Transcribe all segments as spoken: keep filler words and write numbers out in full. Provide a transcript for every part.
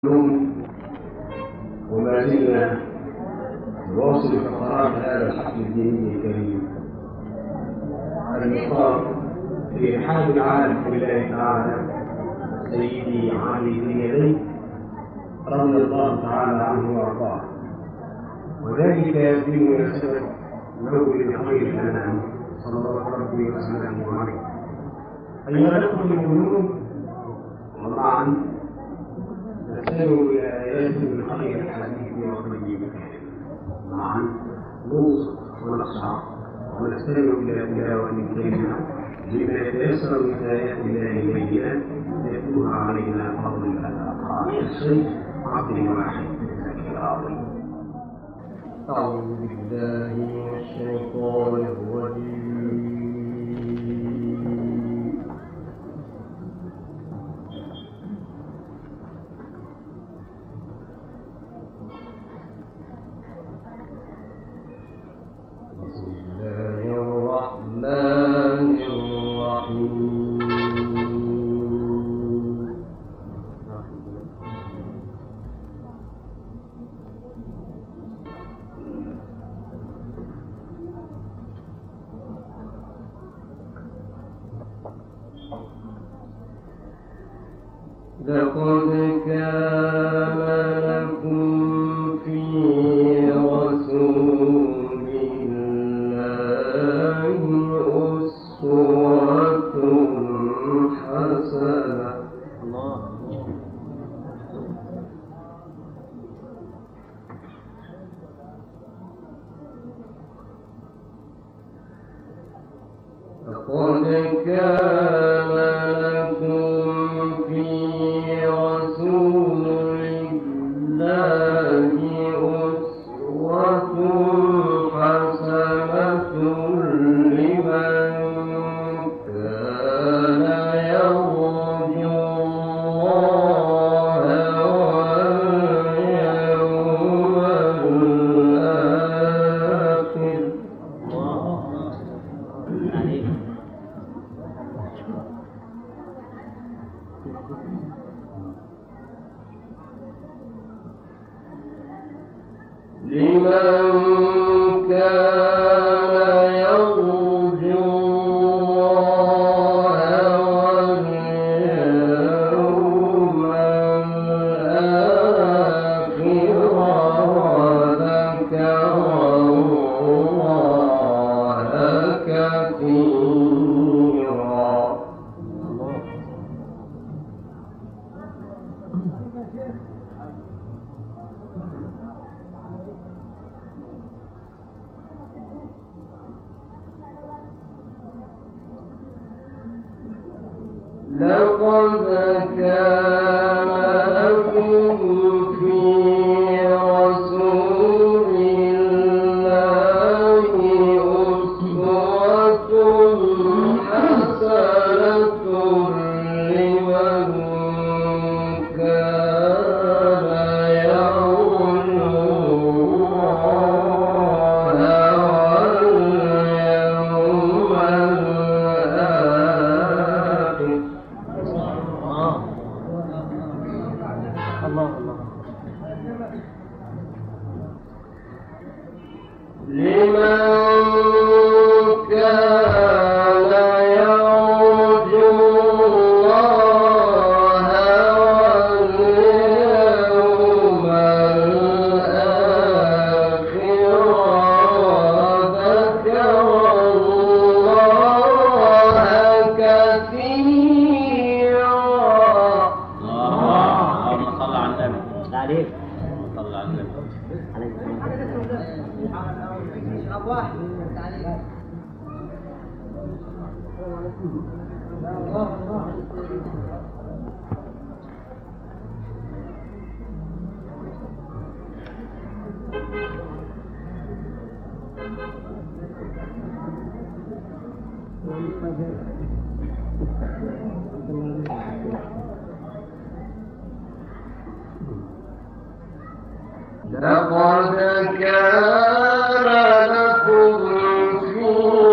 وما زلنا نواصل فقرات هذا الحفل الديني الكريم المختار في رحاب العالم بالله تعالى سيدي علي بن يدي رضي الله تعالى عنه وارضاه، وذلك بمناسبة مولد خير الأنام صلى الله عليه وسلم عليه. أيها الأخوة القلوب، ومعا نستمع إلى آيات من خير الحديث والطيب معا نوصف ونخشع ونستمع إلى تلاوة كريمة لما يتيسر من آيات الله إلينا ليتلوها علينا فضل الأخاء الشيخ عبد الواحد زكي العظيم. أعوذ بالله من الشيطان الرجيم. بسم الله الرحمن الرحيم. لقد كان لكم في رسول الله أسوة حسنة. لقد كان لكم في رسول الله أسوة حسنة لمن كان يرجو الله واليوم الآخر. لمن كان يرجو الله واليوم الآخر وذكر الله كثيرا. لقد كان لكم في رسول الله أسوة حسنة لمن كان يرجو الله واليوم الآخر. الله الله. لمن كان يرجو الله واليوم الآخر وذكر الله كثيرا. اللهم صل على النبي. عليك صل على النبي. عليك لقد كان لكم في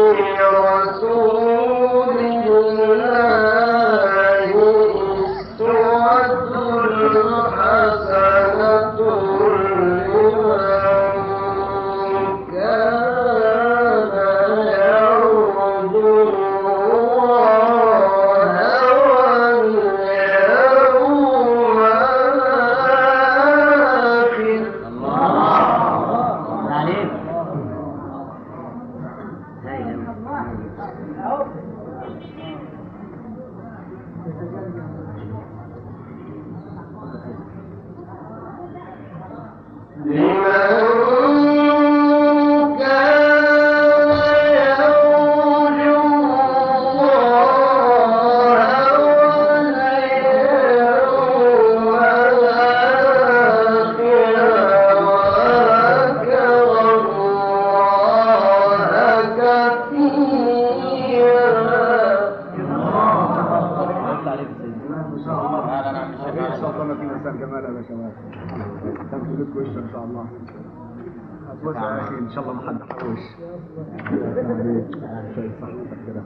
رسول الله أسوة حسنة ان شاء الله ما حد حوش شويه صحتك كده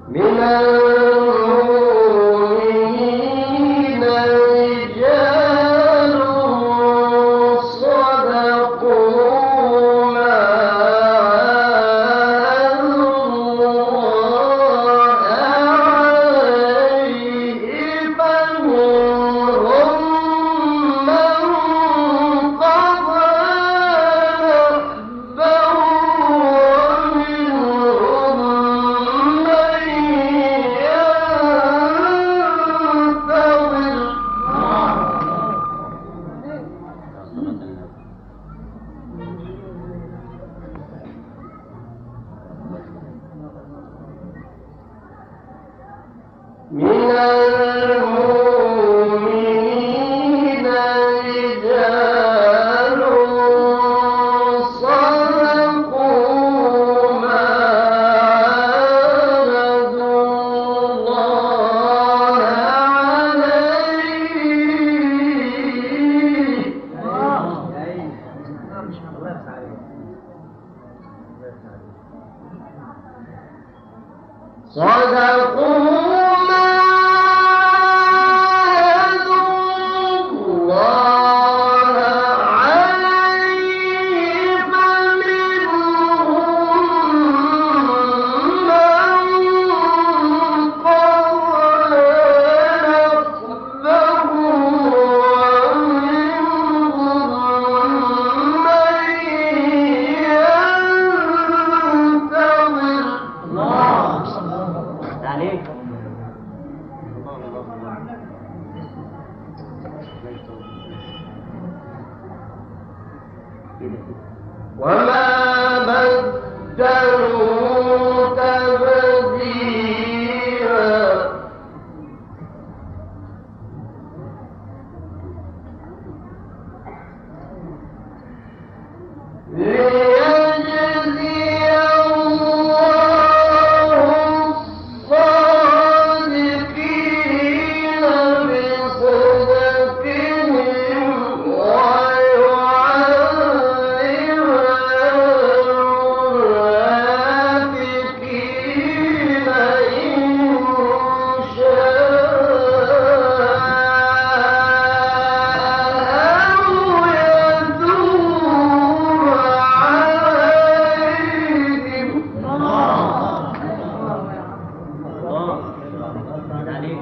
من المؤمنين رجال صدقوا ما عاهدوا الله عليه فمنهم من قضى نحبه ومنهم من من المؤمنين رجال صدقوا ما عاهدوا الله عليه صدقوا ما عاهدوا الله عليه فمنهم من قضى نحبه ومنهم من ينتظر عليك. وما بدلوا تبديلا ليجزي الله الصادقين بصدقهم ويعذب المنافقين إن شاء أو يتوب عليهم عليك.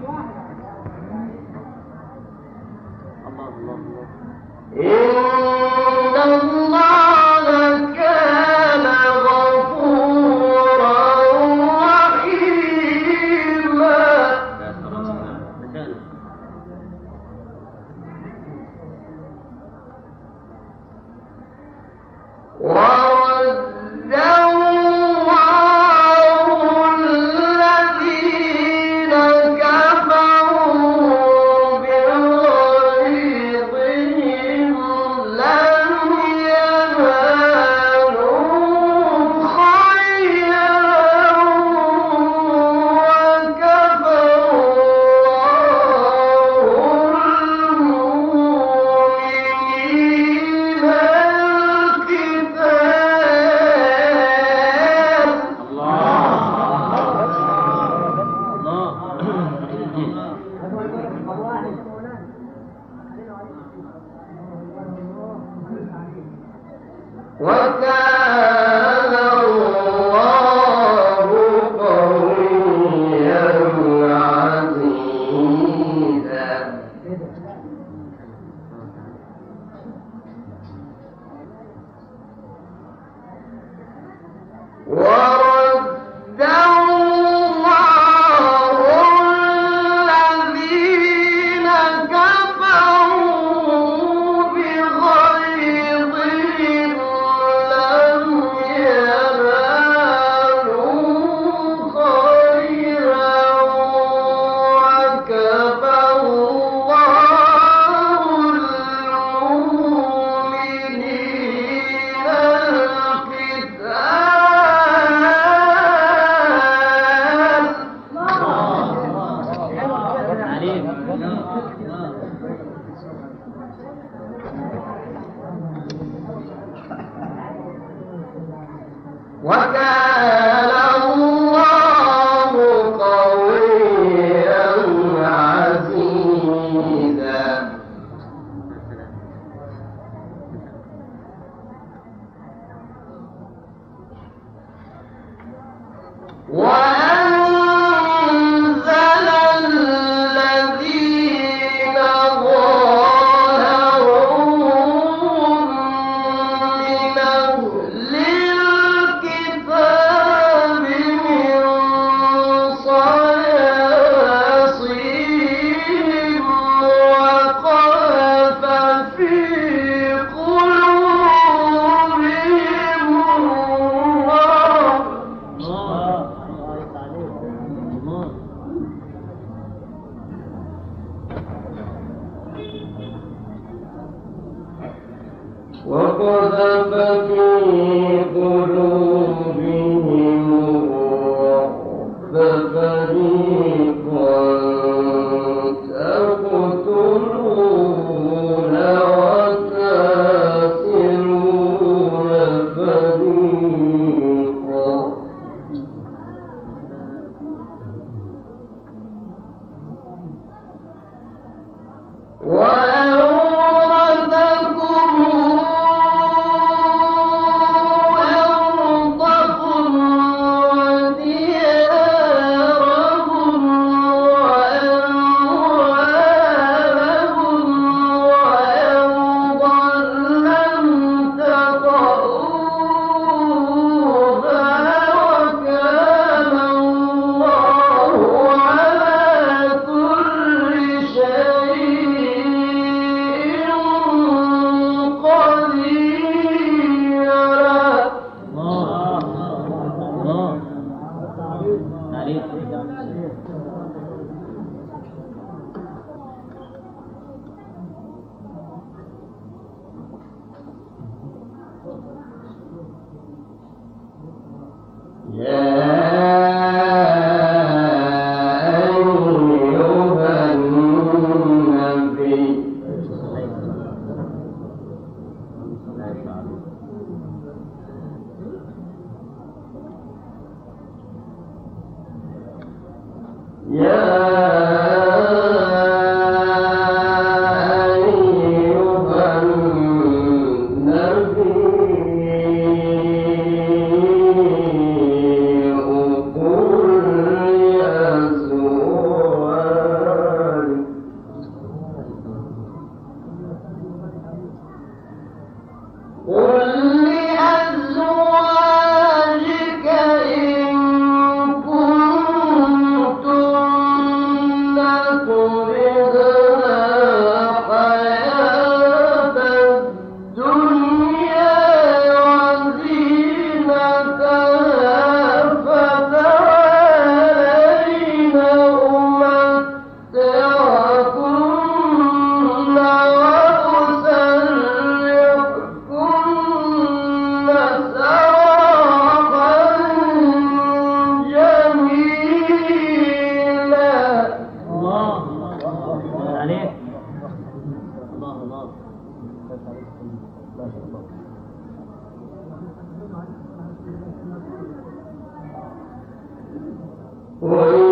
الله الله الله. إن الله كان غفورا رحيما ورد الله الذين كفروا بغيظهم لم ينالوا خيرا وكفى الله المؤمنين القتال وكان الله قويا عزيزا ورد الله الذين كفروا بغيظهم لم ينالوا خيرا وكفى الله المؤمنين القتال عليك. وكان الله وقذف في قلوبهم الرعب فريقا تقتلون وتأسرون فريقا وأورثكم أرضكم ودياركم وأموالكم وأرضا لم تطئوها وكان الله على كل شيء قديرا. الله الله عليك. يا أيها النبي يا أيها النبي قل لأزواجك إن كنتن تردن الحياة الدنيا وزينتها فتعالين أمتعكن وأسرحكن سراحا جميلا. الله عليك. الله الله وإن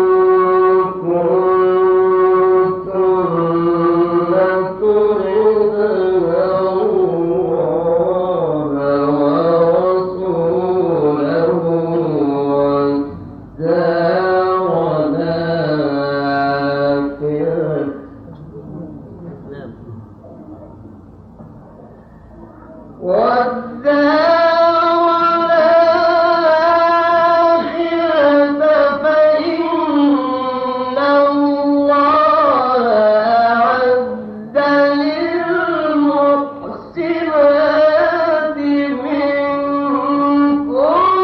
كنتن تردن الله ورسوله والدار الآخرة نعم. والدار الآخرة فإن الله أعد للمحسنات منكن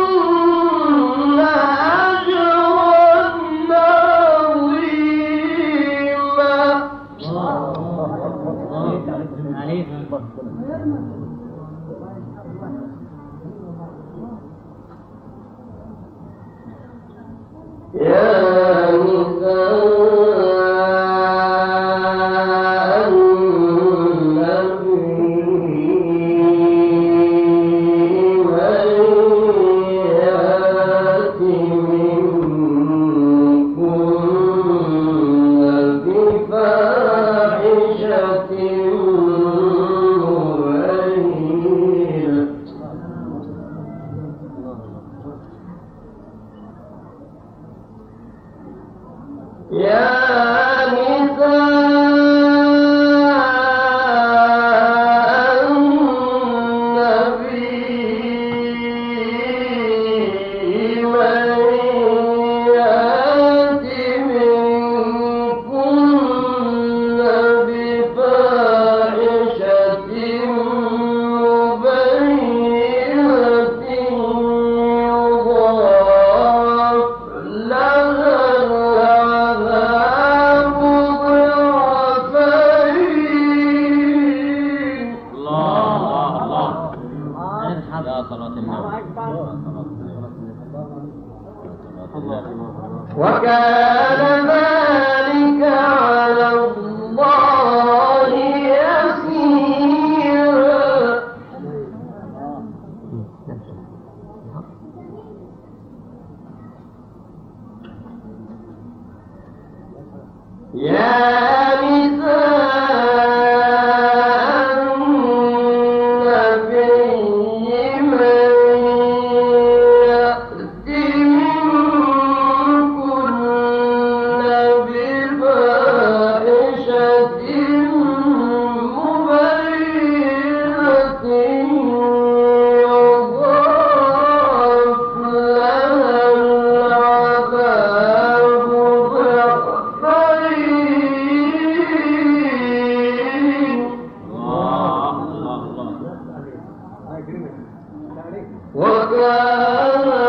أجرا عظيما. الله عليك. يا نساء النبي من يأت منكن بفاحشة مبينة على صلاة النوم. وكان ذلك على الله يسيرا. يا وكان